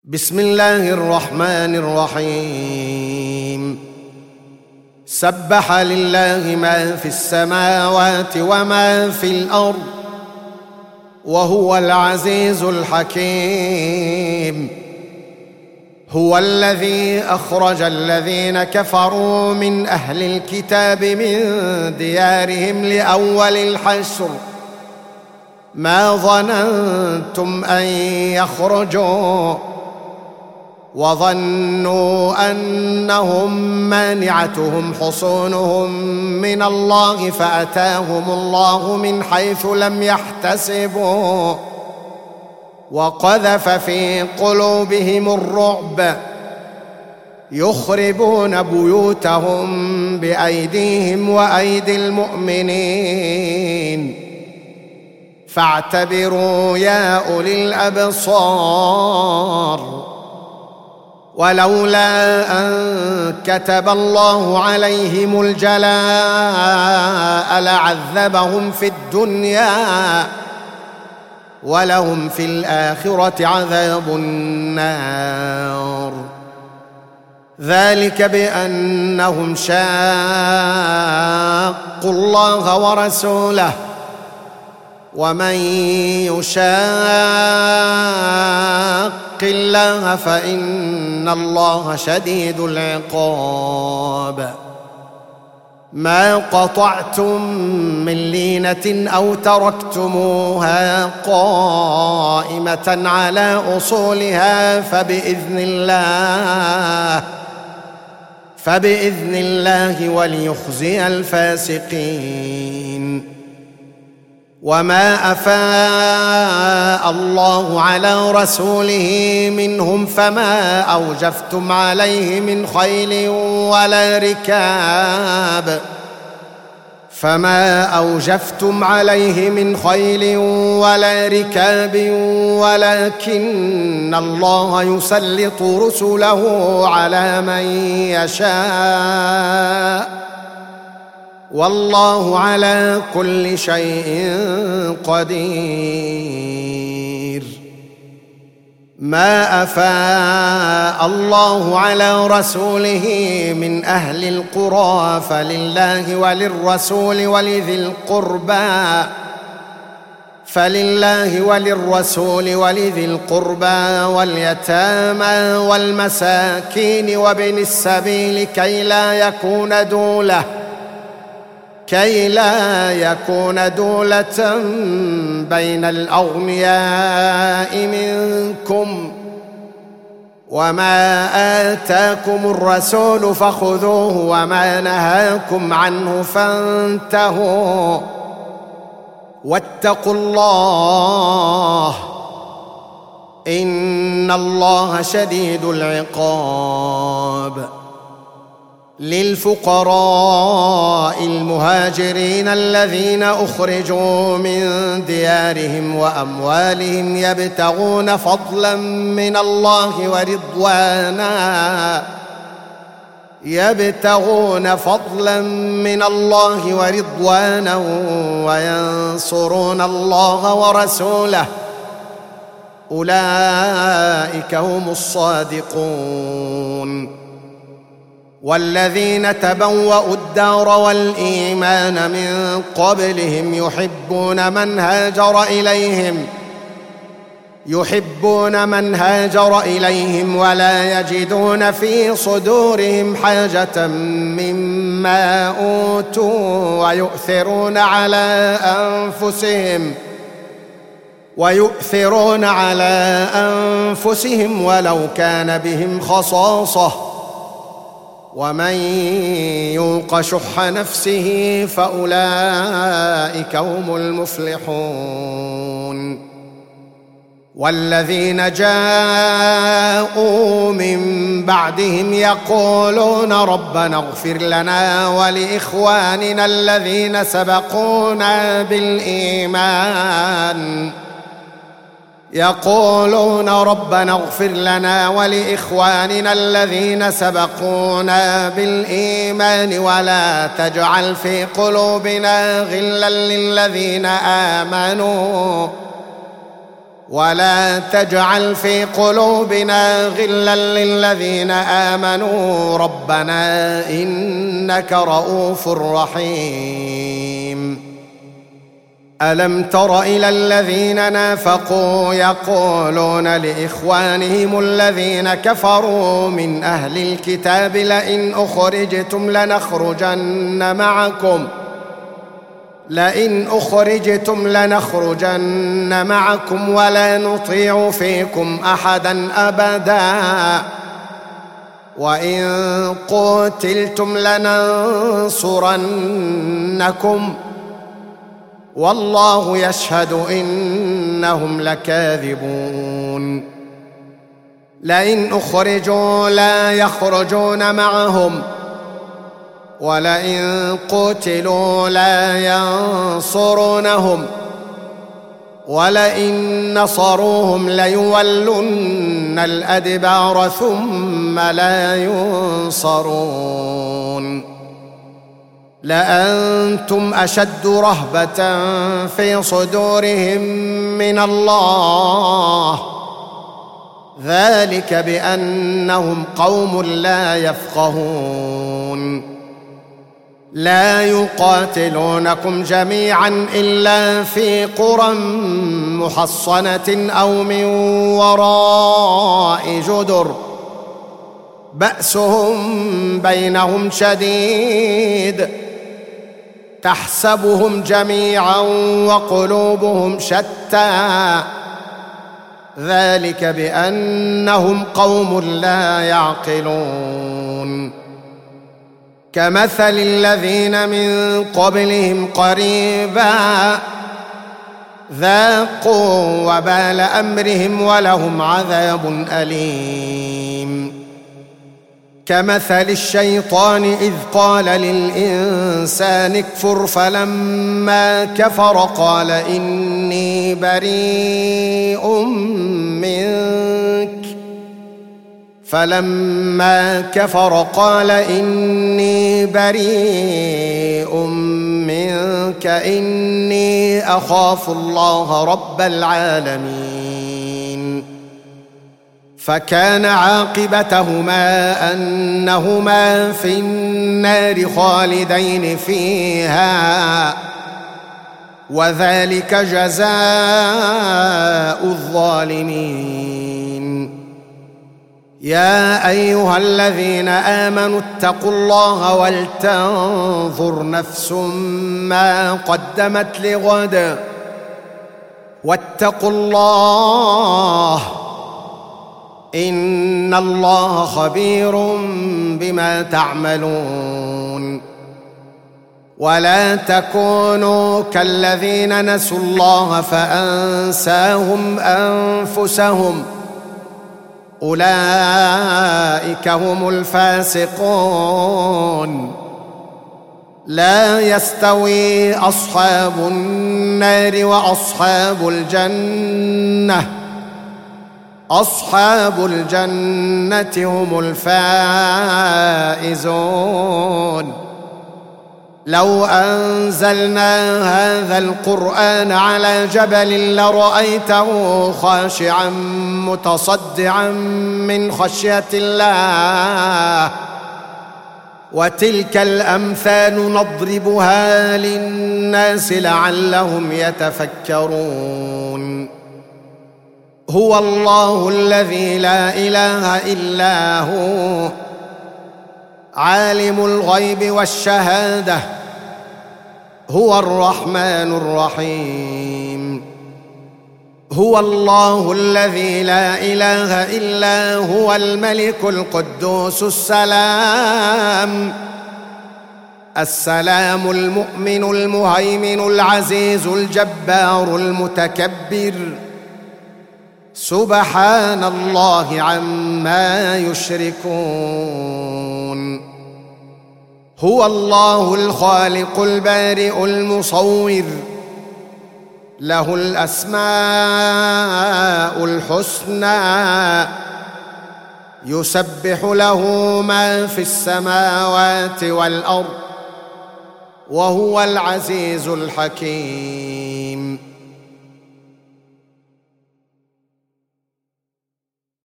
بسم الله الرحمن الرحيم. سبح لله ما في السماوات وما في الأرض وهو العزيز الحكيم. هو الذي أخرج الذين كفروا من أهل الكتاب من ديارهم لأول الحشر ما ظننتم أن يخرجوا وظنوا أنهم مانعتهم حصونهم من الله فأتاهم الله من حيث لم يحتسبوا وقذف في قلوبهم الرعب يخربون بيوتهم بأيديهم وأيدي المؤمنين فاعتبروا يا أولي الأبصار. ولولا أن كتب الله عليهم الجلاء لعذبهم في الدنيا ولهم في الآخرة عذاب النار. ذلك بأنهم شاقوا الله ورسوله ومن يشاق الله فإن الله شديد العقاب. ما قطعتم من لينة أو تركتموها قائمة على أصولها فبإذن الله وليخزي الفاسقين. وما أفاء الله على رسوله منهم فما أوجفتم عليه من خيل ولا ركاب ولكن الله يسلط رسله على من يشاء والله على كل شيء قدير. ما أفاء الله على رسوله من أهل القرى فلله وللرسول ولذي القربى واليتامى والمساكين وابن السبيل كي لا يكون دولة بين الأغنياء منكم. وما آتاكم الرسول فخذوه وما نهاكم عنه فانتهوا واتقوا الله إن الله شديد العقاب. للفقراء المهاجرين الذين أخرجوا من ديارهم وأموالهم يبتغون فضلا من الله ورضوانا وينصرون الله ورسوله أولئك هم الصادقون. والذين تبوأوا الدار والإيمان من قبلهم يحبون من هاجر إليهم ولا يجدون في صدورهم حاجة مما أوتوا ويؤثرون على أنفسهم ولو كان بهم خصاصة ومن يوق شح نفسه فأولئك هم المفلحون. والذين جاءوا من بعدهم يقولون ربنا اغفر لنا ولإخواننا الذين سبقونا بالإيمان ولا تجعل في قلوبنا غلا للذين آمنوا ولا تجعل في قلوبنا غلا للذين آمنوا ربنا إنك رؤوف رحيم. ألم تر إلى الذين نافقوا يقولون لإخوانهم الذين كفروا من أهل الكتاب لئن أخرجتم لنخرجن معكم ولا نطيع فيكم أحدا أبدا وإن قتلتم لننصرنكم والله يشهد إنهم لكاذبون. لئن أخرجوا لا يخرجون معهم ولئن قتلوا لا ينصرونهم ولئن نصروهم ليولن الأدبار ثم لا ينصرون. لأنتم أشد رهبة في صدورهم من الله ذلك بأنهم قوم لا يفقهون. لا يقاتلونكم جميعا إلا في قرى محصنة أو من وراء جدر بأسهم بينهم شديد تحسبهم جميعا وقلوبهم شتى ذلك بأنهم قوم لا يعقلون. كمثل الذين من قبلهم قريبا ذاقوا وبال أمرهم ولهم عذاب أليم. كمثل الشيطان إذ قال للإنسان اكفر فلما كفر قال إني بريء منك إني أخاف الله رب العالمين. فكان عاقبتهما أنهما في النار خالدين فيها وذلك جزاء الظالمين. يا أيها الذين آمنوا اتقوا الله ولتنظر نفس ما قدمت لغد واتقوا الله إن الله خبير بما تعملون. ولا تكونوا كالذين نسوا الله فأنساهم أنفسهم أولئك هم الفاسقون. لا يستوي أصحاب النار وأصحاب الجنة أصحاب الجنة هم الفائزون. لو أنزلنا هذا القرآن على جبل لرأيته خاشعا متصدعا من خشية الله وتلك الأمثال نضربها للناس لعلهم يتفكرون. هو الله الذي لا إله إلا هو عالم الغيب والشهادة هو الرحمن الرحيم. هو الله الذي لا إله إلا هو الملك القدوس السلام المؤمن المهيمن العزيز الجبار المتكبر سبحان الله عما يشركون. هو الله الخالق البارئ المصور له الأسماء الحسنى يسبح له ما في السماوات والأرض وهو العزيز الحكيم.